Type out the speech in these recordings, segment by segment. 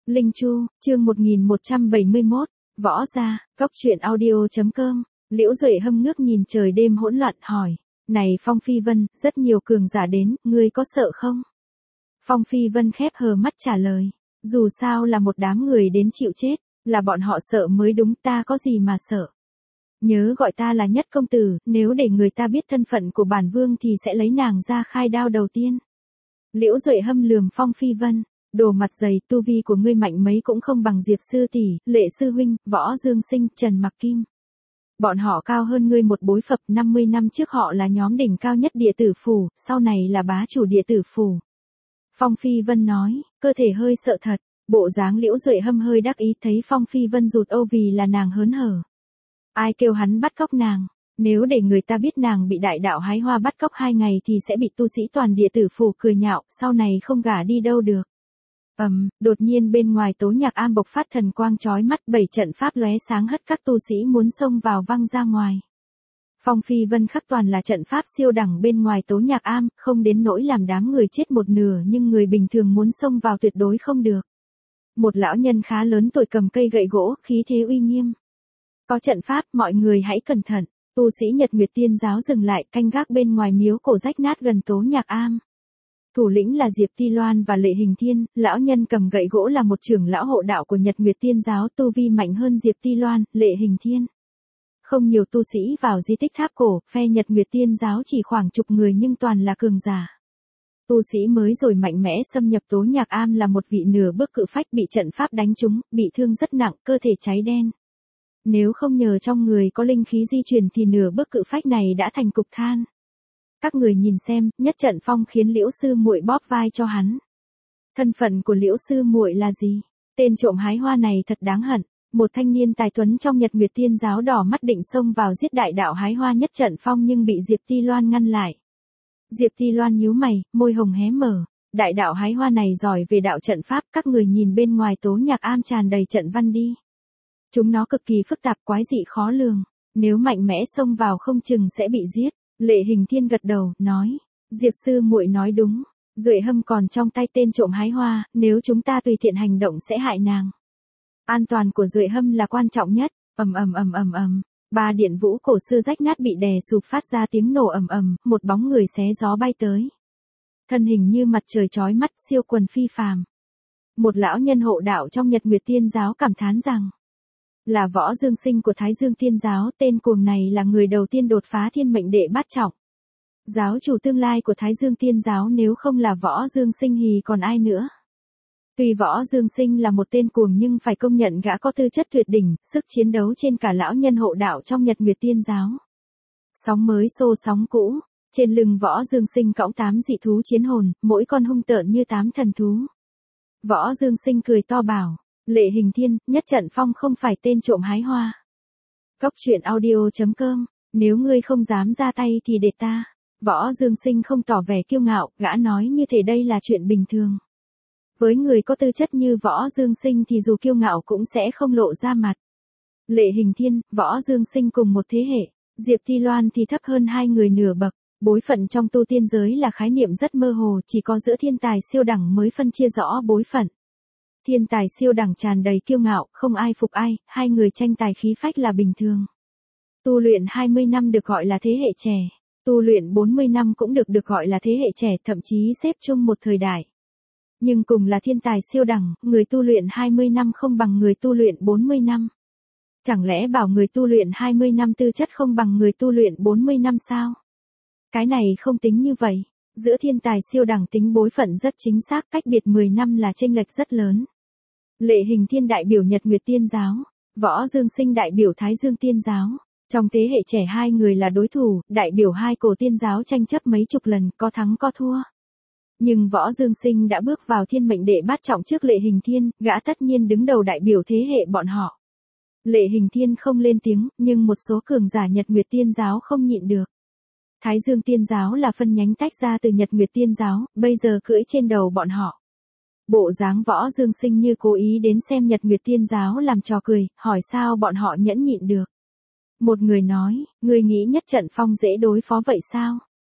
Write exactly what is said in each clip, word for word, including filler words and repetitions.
Linh Chu, chương một nghìn một trăm bảy mươi mốt, Võ Gia, Cốc truyện audio.com, Liễu Duệ Hâm ngước nhìn trời đêm hỗn loạn hỏi, này Phong Phi Vân, rất nhiều cường giả đến, ngươi có sợ không? Phong Phi Vân khép hờ mắt trả lời, dù sao là một đám người đến chịu chết, là bọn họ sợ mới đúng, ta có gì mà sợ. Nhớ gọi ta là Nhất công tử, nếu để người ta biết thân phận của bản vương thì sẽ lấy nàng ra khai đao đầu tiên. Liễu Duệ Hâm lườm Phong Phi Vân, đồ mặt dày, tu vi của ngươi mạnh mấy cũng không bằng Diệp sư tỷ, Lệ sư huynh, Võ Dương Sinh, Trần Mặc Kim. Bọn họ cao hơn ngươi một bối phập, năm mươi năm trước họ là nhóm đỉnh cao nhất địa tử phủ, sau này là bá chủ địa tử phủ. Phong Phi Vân nói, cơ thể hơi sợ thật, bộ dáng Liễu Duệ Hâm hơi đắc ý, thấy Phong Phi Vân rụt âu vì là nàng hớn hở. Ai kêu hắn bắt cóc nàng, nếu để người ta biết nàng bị đại đạo hái hoa bắt cóc hai ngày thì sẽ bị tu sĩ toàn địa tử phủ cười nhạo, sau này không gả đi đâu được. Ầm, um, đột nhiên bên ngoài Tố Nhạc Am bộc phát thần quang chói mắt, bảy trận pháp lóe sáng hất các tu sĩ muốn xông vào văng ra ngoài. Phong Phi Vân khắc toàn là trận pháp siêu đẳng bên ngoài Tố Nhạc Am, không đến nỗi làm đám người chết một nửa, nhưng người bình thường muốn xông vào tuyệt đối không được. Một lão nhân khá lớn tuổi cầm cây gậy gỗ, khí thế uy nghiêm. Có trận pháp, mọi người hãy cẩn thận. Tu sĩ Nhật Nguyệt Tiên giáo dừng lại, canh gác bên ngoài miếu cổ rách nát gần Tố Nhạc Am. Thủ lĩnh là Diệp Ti Loan và Lệ Hình Thiên, lão nhân cầm gậy gỗ là một trưởng lão hộ đạo của Nhật Nguyệt Tiên giáo, tu vi mạnh hơn Diệp Ti Loan, Lệ Hình Thiên. Không nhiều tu sĩ vào di tích tháp cổ, phe Nhật Nguyệt Tiên giáo chỉ khoảng chục người nhưng toàn là cường giả. Tu sĩ mới rồi mạnh mẽ xâm nhập Tố Nhạc Am là một vị nửa bước cự phách bị trận pháp đánh trúng, bị thương rất nặng, cơ thể cháy đen. Nếu không nhờ trong người có linh khí di chuyển thì nửa bước cự phách này đã thành cục than. Các người nhìn xem, nhất trận phong khiến Liễu sư muội bóp vai cho hắn. Thân phận của Liễu sư muội là gì? Tên trộm hái hoa này thật đáng hận. Một thanh niên tài tuấn trong Nhật Nguyệt Tiên giáo đỏ mắt định xông vào giết đại đạo hái hoa nhất trận phong nhưng bị Diệp Ti Loan ngăn lại. Diệp Ti Loan nhíu mày, môi hồng hé mở. Đại đạo hái hoa này giỏi về đạo trận pháp, các người nhìn bên ngoài Tố Nhạc Am tràn đầy trận văn đi. Chúng nó cực kỳ phức tạp, quái dị khó lường. Nếu mạnh mẽ xông vào không chừng sẽ bị giết. Lệ Hình Thiên gật đầu, nói. Diệp sư muội nói đúng. Duệ Hâm còn trong tay tên trộm hái hoa, nếu chúng ta tùy tiện hành động sẽ hại nàng. An toàn của Duệ Hâm là quan trọng nhất. Ầm ầm ầm ầm ầm. Ba điện vũ cổ xưa rách nát bị đè sụp phát ra tiếng nổ ầm ầm, một bóng người xé gió bay tới. Thân hình như mặt trời chói mắt, siêu quần phi phàm. Một lão nhân hộ đạo trong Nhật Nguyệt Tiên giáo cảm thán rằng, là Võ Dương Sinh của Thái Dương Tiên giáo, tên cuồng này là người đầu tiên đột phá thiên mệnh đệ bát trọng. Giáo chủ tương lai của Thái Dương Tiên giáo, nếu không là Võ Dương Sinh thì còn ai nữa. Tuy Võ Dương Sinh là một tên cuồng nhưng phải công nhận gã có tư chất tuyệt đỉnh, sức chiến đấu trên cả lão nhân hộ đạo trong Nhật Nguyệt Tiên giáo. Sóng mới xô sóng cũ, trên lưng Võ Dương Sinh cõng tám dị thú chiến hồn, mỗi con hung tợn như tám thần thú. Võ Dương Sinh cười to bảo, Lệ Hình Thiên, nhất trận phong không phải tên trộm hái hoa. Cốc truyện audio.com, nếu ngươi không dám ra tay thì để ta. Võ Dương Sinh không tỏ vẻ kiêu ngạo, gã nói như thể đây là chuyện bình thường. Với người có tư chất như Võ Dương Sinh thì dù kiêu ngạo cũng sẽ không lộ ra mặt. Lệ Hình Thiên, Võ Dương Sinh cùng một thế hệ, Diệp Ti Loan thì thấp hơn hai người nửa bậc. Bối phận trong tu tiên giới là khái niệm rất mơ hồ, chỉ có giữa thiên tài siêu đẳng mới phân chia rõ bối phận. Thiên tài siêu đẳng tràn đầy kiêu ngạo, không ai phục ai, hai người tranh tài khí phách là bình thường. Tu luyện hai mươi năm được gọi là thế hệ trẻ, tu luyện bốn mươi năm cũng được được gọi là thế hệ trẻ, thậm chí xếp chung một thời đại. Nhưng cùng là thiên tài siêu đẳng, người tu luyện hai mươi năm không bằng người tu luyện bốn mươi năm. Chẳng lẽ bảo người tu luyện hai mươi năm tư chất không bằng người tu luyện bốn mươi năm sao? Cái này không tính như vậy. Giữa thiên tài siêu đẳng tính bối phận rất chính xác, cách biệt mười năm là chênh lệch rất lớn. Lệ Hình Thiên đại biểu Nhật Nguyệt Tiên giáo, Võ Dương Sinh đại biểu Thái Dương Tiên giáo. Trong thế hệ trẻ hai người là đối thủ, đại biểu hai cổ tiên giáo tranh chấp mấy chục lần, có thắng có thua. Nhưng Võ Dương Sinh đã bước vào thiên mệnh đệ bát trọng trước Lệ Hình Thiên, gã tất nhiên đứng đầu đại biểu thế hệ bọn họ. Lệ Hình Thiên không lên tiếng, nhưng một số cường giả Nhật Nguyệt Tiên giáo không nhịn được. Thái Dương Tiên giáo là phân nhánh tách ra từ Nhật Nguyệt Tiên giáo, bây giờ cưỡi trên đầu bọn họ. Bộ dáng Võ Dương Sinh như cố ý đến xem Nhật Nguyệt Tiên giáo làm trò cười, hỏi sao bọn họ nhẫn nhịn được. Một người nói, ngươi nghĩ nhất trận phong dễ đối phó vậy sao?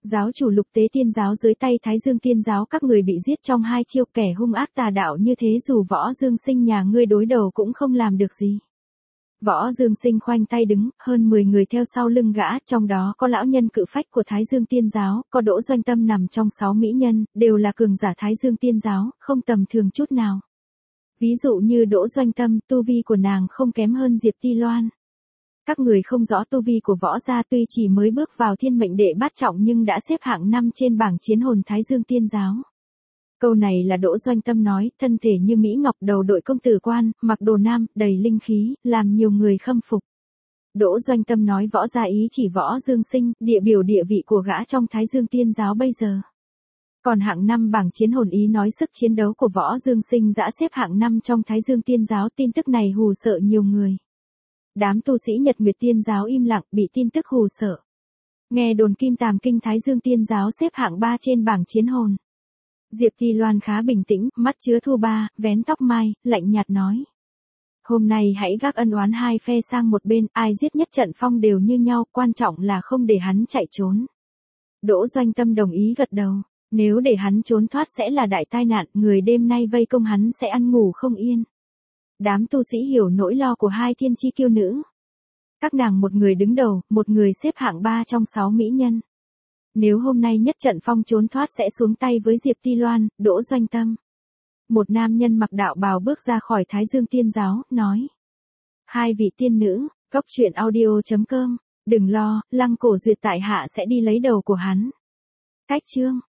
Giáo chủ Lục Tế Tiên giáo dưới tay Thái Dương Tiên giáo các người bị giết trong hai chiêu, kẻ hung ác tà đạo như thế dù Võ Dương Sinh nhà ngươi đối đầu cũng không làm được gì. Võ Dương Sinh khoanh tay đứng, hơn mười người theo sau lưng gã, trong đó có lão nhân cự phách của Thái Dương Tiên giáo, có Đỗ Doanh Tâm nằm trong sáu mỹ nhân, đều là cường giả Thái Dương Tiên giáo, không tầm thường chút nào. Ví dụ như Đỗ Doanh Tâm, tu vi của nàng không kém hơn Diệp Ti Loan. Các người không rõ tu vi của Võ gia, tuy chỉ mới bước vào thiên mệnh đệ bát trọng nhưng đã xếp hạng năm trên bảng chiến hồn Thái Dương Tiên giáo. Câu này là Đỗ Doanh Tâm nói, thân thể như Mỹ Ngọc, đầu đội công tử quan, mặc đồ nam, đầy linh khí, làm nhiều người khâm phục. Đỗ Doanh Tâm nói Võ gia ý chỉ Võ Dương Sinh, địa biểu địa vị của gã trong Thái Dương Tiên giáo bây giờ. Còn hạng năm bảng chiến hồn ý nói sức chiến đấu của Võ Dương Sinh đã xếp hạng năm trong Thái Dương Tiên giáo, tin tức này hù sợ nhiều người. Đám tu sĩ Nhật Nguyệt Tiên giáo im lặng, bị tin tức hù sợ. Nghe đồn Kim Tàm Kinh Thái Dương Tiên giáo xếp hạng ba trên bảng chiến hồn. Diệp Ti Loan khá bình tĩnh, mắt chứa thu ba, vén tóc mai, lạnh nhạt nói. Hôm nay hãy gác ân oán hai phe sang một bên, ai giết nhất trận phong đều như nhau, quan trọng là không để hắn chạy trốn. Đỗ Doanh Tâm đồng ý gật đầu, nếu để hắn trốn thoát sẽ là đại tai nạn, người đêm nay vây công hắn sẽ ăn ngủ không yên. Đám tu sĩ hiểu nỗi lo của hai thiên chi kiêu nữ. Các nàng một người đứng đầu, một người xếp hạng ba trong sáu mỹ nhân. Nếu hôm nay nhất trận phong trốn thoát sẽ xuống tay với Diệp Ti Loan, Đỗ Doanh Tâm. Một nam nhân mặc đạo bào bước ra khỏi Thái Dương Tiên giáo, nói. Hai vị tiên nữ, cốc truyện audio chấm com, đừng lo, Lăng Cổ Duyệt tại hạ sẽ đi lấy đầu của hắn. Cách chương.